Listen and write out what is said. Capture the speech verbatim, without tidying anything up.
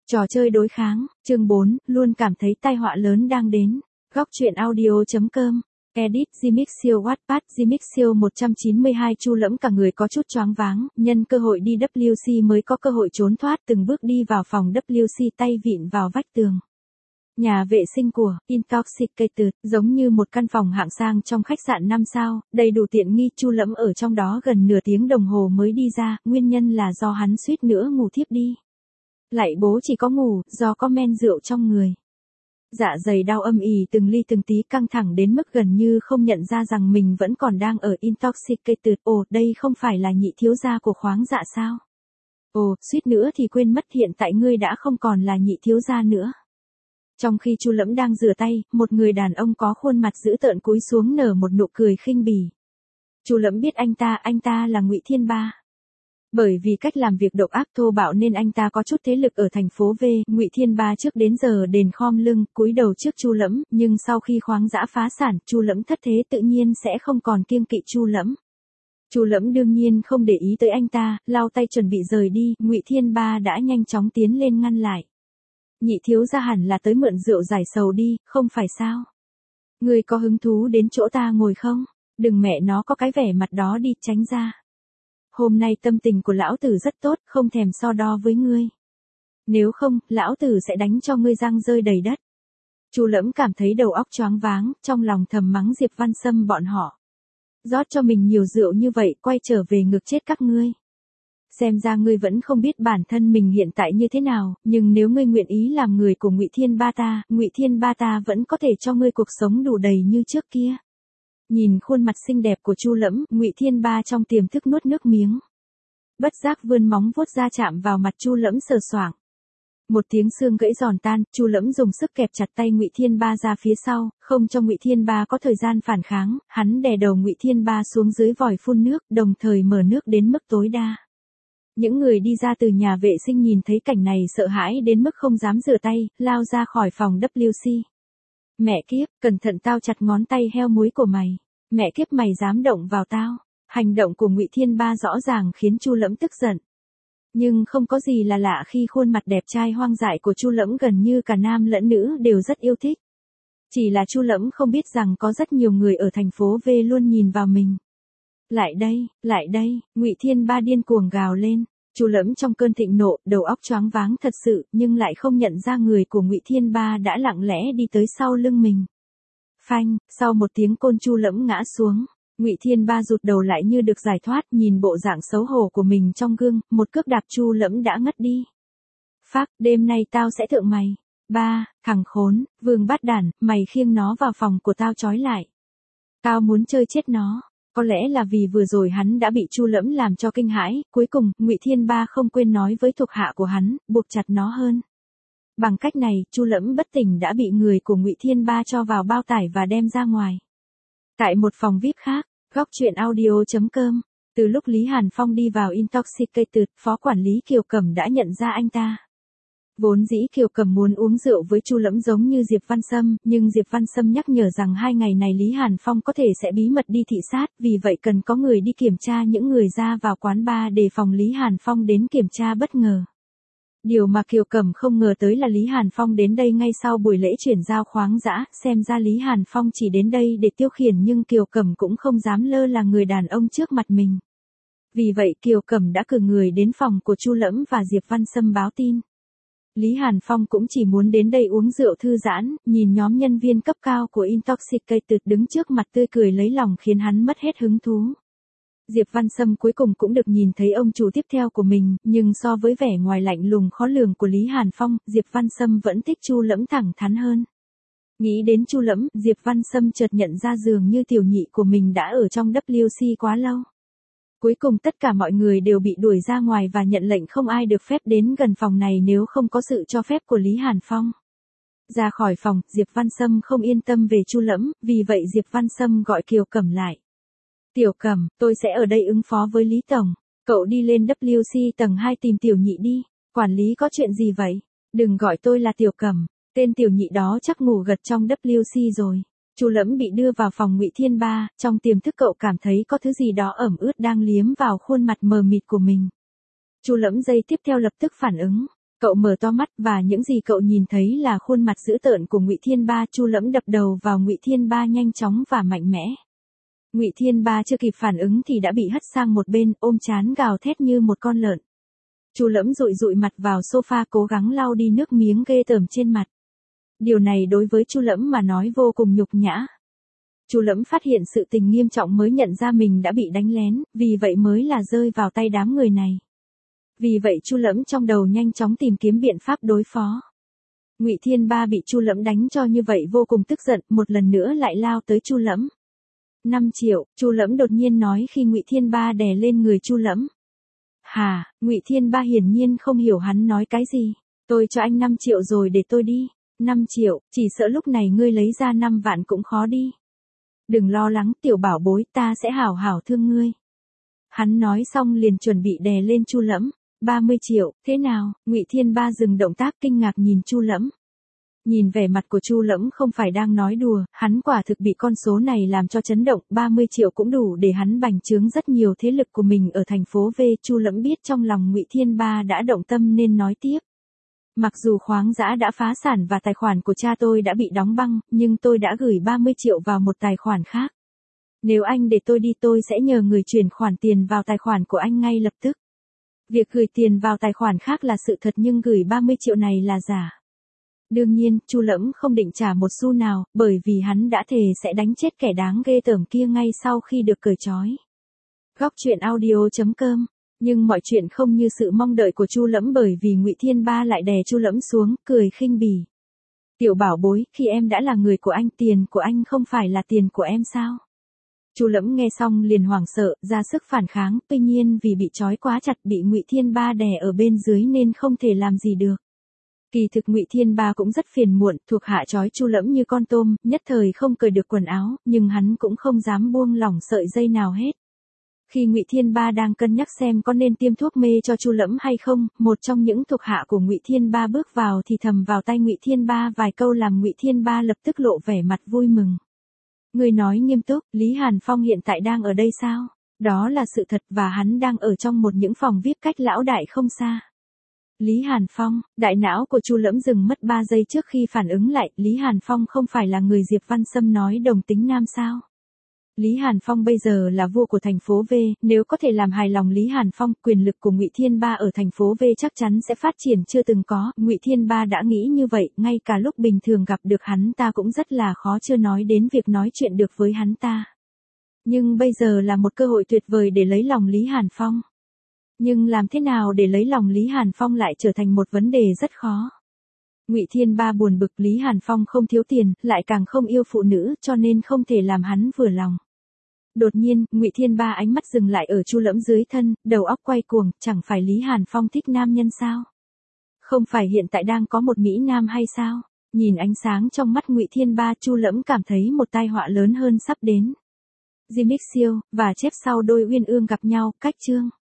Trò chơi đối kháng, chương bốn, luôn cảm thấy tai họa lớn đang đến. Góc truyện audio.com. Edit Gmixio Wattpad Gmixio một trăm chín mươi hai Chu Lẫm cả người có chút choáng váng, nhân cơ hội đi W C mới có cơ hội trốn thoát, từng bước đi vào phòng W C, tay vịn vào vách tường. Nhà vệ sinh của Intoxicated giống như một căn phòng hạng sang trong khách sạn năm sao, đầy đủ tiện nghi. Chu Lẫm ở trong đó gần nửa tiếng đồng hồ mới đi ra, nguyên nhân là do hắn suýt nữa ngủ thiếp đi. Lại bố chỉ có ngủ, do có men rượu trong người. Dạ dày đau âm ỉ từng ly từng tí, căng thẳng đến mức gần như không nhận ra rằng mình vẫn còn đang ở Intoxicated. Ồ, đây không phải là nhị thiếu gia của khoáng dạ sao? Ồ, suýt nữa thì quên mất, hiện tại ngươi đã không còn là nhị thiếu gia nữa. Trong khi Chu Lẫm đang rửa tay, một người đàn ông có khuôn mặt dữ tợn cúi xuống nở một nụ cười khinh bỉ. Chu Lẫm biết anh ta, anh ta là Ngụy Thiên Ba. Bởi vì cách làm việc độc ác thô bạo nên anh ta có chút thế lực ở thành phố V. Ngụy Thiên Ba trước đến giờ đền khom lưng, cúi đầu trước Chu Lẫm, nhưng sau khi khoáng dã phá sản, Chu Lẫm thất thế tự nhiên sẽ không còn kiêng kỵ Chu Lẫm. Chu Lẫm đương nhiên không để ý tới anh ta, lau tay chuẩn bị rời đi, Ngụy Thiên Ba đã nhanh chóng tiến lên ngăn lại. Nhị thiếu gia hẳn là tới mượn rượu giải sầu đi, không phải sao? Ngươi có hứng thú đến chỗ ta ngồi không? Đừng mẹ nó có cái vẻ mặt đó đi, tránh ra. Hôm nay tâm tình của lão tử rất tốt, không thèm so đo với ngươi. Nếu không, lão tử sẽ đánh cho ngươi răng rơi đầy đất. Chu Lẫm cảm thấy đầu óc choáng váng, trong lòng thầm mắng Diệp Văn Sâm bọn họ. Rót cho mình nhiều rượu như vậy, quay trở về ngược chết các ngươi. Xem ra ngươi vẫn không biết bản thân mình hiện tại như thế nào, nhưng nếu ngươi nguyện ý làm người của Ngụy Thiên Ba ta, Ngụy Thiên Ba ta vẫn có thể cho ngươi cuộc sống đủ đầy như trước kia. Nhìn khuôn mặt xinh đẹp của Chu Lẫm, Ngụy Thiên Ba trong tiềm thức nuốt nước miếng. Bất giác vươn móng vuốt ra chạm vào mặt Chu Lẫm sờ soạng. Một tiếng xương gãy giòn tan, Chu Lẫm dùng sức kẹp chặt tay Ngụy Thiên Ba ra phía sau, không cho Ngụy Thiên Ba có thời gian phản kháng, hắn đè đầu Ngụy Thiên Ba xuống dưới vòi phun nước, đồng thời mở nước đến mức tối đa. Những người đi ra từ nhà vệ sinh nhìn thấy cảnh này sợ hãi đến mức không dám rửa tay, lao ra khỏi phòng W C. Mẹ kiếp, cẩn thận tao chặt ngón tay heo muối của mày. Mẹ kiếp, mày dám động vào tao. Hành động của Ngụy Thiên Ba rõ ràng khiến Chu Lẫm tức giận. Nhưng không có gì là lạ khi khuôn mặt đẹp trai hoang dại của Chu Lẫm gần như cả nam lẫn nữ đều rất yêu thích. Chỉ là Chu Lẫm không biết rằng có rất nhiều người ở thành phố V luôn nhìn vào mình. Lại đây, lại đây, Ngụy Thiên Ba điên cuồng gào lên. Chu Lẫm trong cơn thịnh nộ, đầu óc choáng váng thật sự, nhưng lại không nhận ra người của Ngụy Thiên Ba đã lặng lẽ đi tới sau lưng mình. Phanh, sau một tiếng côn Chu Lẫm ngã xuống. Ngụy Thiên Ba rụt đầu lại như được giải thoát, nhìn bộ dạng xấu hổ của mình trong gương, một cước đạp Chu Lẫm đã ngất đi. Phác, đêm nay tao sẽ thượng mày. Ba, thằng khốn, vương bát đản, mày khiêng nó vào phòng của tao trói lại. Tao muốn chơi chết nó. Có lẽ là vì vừa rồi hắn đã bị Chu Lẫm làm cho kinh hãi, cuối cùng, Ngụy Thiên Ba không quên nói với thuộc hạ của hắn, buộc chặt nó hơn. Bằng cách này, Chu Lẫm bất tỉnh đã bị người của Ngụy Thiên Ba cho vào bao tải và đem ra ngoài. Tại một phòng vi ai pi khác, góc truyện audio.com, từ lúc Lý Hàn Phong đi vào Intoxicated, phó quản lý Kiều Cẩm đã nhận ra anh ta. Vốn dĩ Kiều Cẩm muốn uống rượu với Chu Lẫm giống như Diệp Văn Sâm, nhưng Diệp Văn Sâm nhắc nhở rằng hai ngày này Lý Hàn Phong có thể sẽ bí mật đi thị sát, vì vậy cần có người đi kiểm tra những người ra vào quán bar để phòng Lý Hàn Phong đến kiểm tra bất ngờ. Điều mà Kiều Cẩm không ngờ tới là Lý Hàn Phong đến đây ngay sau buổi lễ chuyển giao khoáng dã, xem ra Lý Hàn Phong chỉ đến đây để tiêu khiển, nhưng Kiều Cẩm cũng không dám lơ là người đàn ông trước mặt mình. Vì vậy Kiều Cẩm đã cử người đến phòng của Chu Lẫm và Diệp Văn Sâm báo tin. Lý Hàn Phong cũng chỉ muốn đến đây uống rượu thư giãn, nhìn nhóm nhân viên cấp cao của Intoxicated đứng trước mặt tươi cười lấy lòng khiến hắn mất hết hứng thú. Diệp Văn Sâm cuối cùng cũng được nhìn thấy ông chủ tiếp theo của mình, nhưng so với vẻ ngoài lạnh lùng khó lường của Lý Hàn Phong, Diệp Văn Sâm vẫn thích Chu Lẫm thẳng thắn hơn. Nghĩ đến Chu Lẫm, Diệp Văn Sâm chợt nhận ra dường như tiểu nhị của mình đã ở trong W C quá lâu. Cuối cùng tất cả mọi người đều bị đuổi ra ngoài và nhận lệnh không ai được phép đến gần phòng này nếu không có sự cho phép của Lý Hàn Phong. Ra khỏi phòng, Diệp Văn Sâm không yên tâm về Chu Lẫm, vì vậy Diệp Văn Sâm gọi Kiều Cẩm lại. Tiểu Cẩm, tôi sẽ ở đây ứng phó với Lý Tổng. Cậu đi lên W C tầng hai tìm tiểu nhị đi. Quản lý có chuyện gì vậy? Đừng gọi tôi là Tiểu Cẩm. Tên tiểu nhị đó chắc ngủ gật trong W C rồi. Chu Lẫm bị đưa vào phòng Ngụy Thiên Ba, trong tiềm thức cậu cảm thấy có thứ gì đó ẩm ướt đang liếm vào khuôn mặt mờ mịt của mình. Chu Lẫm giây tiếp theo lập tức phản ứng. Cậu mở to mắt và những gì cậu nhìn thấy là khuôn mặt dữ tợn của Ngụy Thiên Ba. Chu Lẫm đập đầu vào Ngụy Thiên Ba nhanh chóng và mạnh mẽ. Ngụy Thiên Ba chưa kịp phản ứng thì đã bị hất sang một bên, ôm trán gào thét như một con lợn. Chu Lẫm dụi dụi mặt vào sofa cố gắng lau đi nước miếng ghê tởm trên mặt. Điều này đối với Chu Lẫm mà nói vô cùng nhục nhã. Chu Lẫm phát hiện sự tình nghiêm trọng mới nhận ra mình đã bị đánh lén, vì vậy mới là rơi vào tay đám người này. Vì vậy Chu Lẫm trong đầu nhanh chóng tìm kiếm biện pháp đối phó. Ngụy Thiên Ba bị Chu Lẫm đánh cho như vậy vô cùng tức giận, một lần nữa lại lao tới Chu Lẫm. năm triệu, Chu Lẫm đột nhiên nói khi Ngụy Thiên Ba đè lên người Chu Lẫm. Hà, Ngụy Thiên Ba hiển nhiên không hiểu hắn nói cái gì. Tôi cho anh năm triệu rồi để tôi đi. năm triệu, chỉ sợ lúc này ngươi lấy ra năm vạn cũng khó đi. Đừng lo lắng tiểu bảo bối, ta sẽ hảo hảo thương ngươi. Hắn nói xong liền chuẩn bị đè lên Chu Lẫm. ba mươi triệu, thế nào? Ngụy Thiên Ba dừng động tác kinh ngạc nhìn Chu Lẫm. Nhìn vẻ mặt của Chu Lẫm không phải đang nói đùa, hắn quả thực bị con số này làm cho chấn động, ba mươi triệu cũng đủ để hắn bành trướng rất nhiều thế lực của mình ở thành phố V. Chu Lẫm biết trong lòng Ngụy Thiên Ba đã động tâm nên nói tiếp. Mặc dù khoáng dã đã phá sản và tài khoản của cha tôi đã bị đóng băng, nhưng tôi đã gửi ba mươi triệu vào một tài khoản khác. Nếu anh để tôi đi tôi sẽ nhờ người chuyển khoản tiền vào tài khoản của anh ngay lập tức. Việc gửi tiền vào tài khoản khác là sự thật nhưng gửi ba mươi triệu này là giả. Đương nhiên, Chu Lẫm không định trả một xu nào, bởi vì hắn đã thề sẽ đánh chết kẻ đáng ghê tởm kia ngay sau khi được cởi trói. Góc truyện audio chấm com. Nhưng mọi chuyện không như sự mong đợi của Chu Lẫm bởi vì Ngụy Thiên Ba lại đè Chu Lẫm xuống, cười khinh bỉ. Tiểu bảo bối, khi em đã là người của anh, tiền của anh không phải là tiền của em sao? Chu Lẫm nghe xong liền hoảng sợ, ra sức phản kháng, tuy nhiên vì bị trói quá chặt bị Ngụy Thiên Ba đè ở bên dưới nên không thể làm gì được. Kỳ thực Ngụy Thiên Ba cũng rất phiền muộn, thuộc hạ trói Chu Lẫm như con tôm, nhất thời không cởi được quần áo, nhưng hắn cũng không dám buông lỏng sợi dây nào hết. Khi Ngụy Thiên Ba đang cân nhắc xem có nên tiêm thuốc mê cho Chu Lẫm hay không, một trong những thuộc hạ của Ngụy Thiên Ba bước vào thì thầm vào tai Ngụy Thiên Ba vài câu làm Ngụy Thiên Ba lập tức lộ vẻ mặt vui mừng. Người nói nghiêm túc, Lý Hàn Phong hiện tại đang ở đây sao? Đó là sự thật và hắn đang ở trong một những phòng vi ai pi cách lão đại không xa. Lý Hàn Phong, đại não của Chu Lẫm dừng mất ba giây trước khi phản ứng lại, Lý Hàn Phong không phải là người Diệp Văn Sâm nói đồng tính nam sao? Lý Hàn Phong bây giờ là vua của thành phố V, nếu có thể làm hài lòng Lý Hàn Phong, quyền lực của Ngụy Thiên Ba ở thành phố V chắc chắn sẽ phát triển chưa từng có. Ngụy Thiên Ba đã nghĩ như vậy, ngay cả lúc bình thường gặp được hắn ta cũng rất là khó chưa nói đến việc nói chuyện được với hắn ta. Nhưng bây giờ là một cơ hội tuyệt vời để lấy lòng Lý Hàn Phong. Nhưng làm thế nào để lấy lòng Lý Hàn Phong lại trở thành một vấn đề rất khó. Ngụy Thiên Ba buồn bực Lý Hàn Phong không thiếu tiền, lại càng không yêu phụ nữ, cho nên không thể làm hắn vừa lòng. Đột nhiên, Ngụy Thiên Ba ánh mắt dừng lại ở Chu Lẫm dưới thân, đầu óc quay cuồng, chẳng phải Lý Hàn Phong thích nam nhân sao? Không phải hiện tại đang có một mỹ nam hay sao? Nhìn ánh sáng trong mắt Ngụy Thiên Ba, Chu Lẫm cảm thấy một tai họa lớn hơn sắp đến. Jimmy Siêu và chép sau đôi uyên ương gặp nhau, cách chương.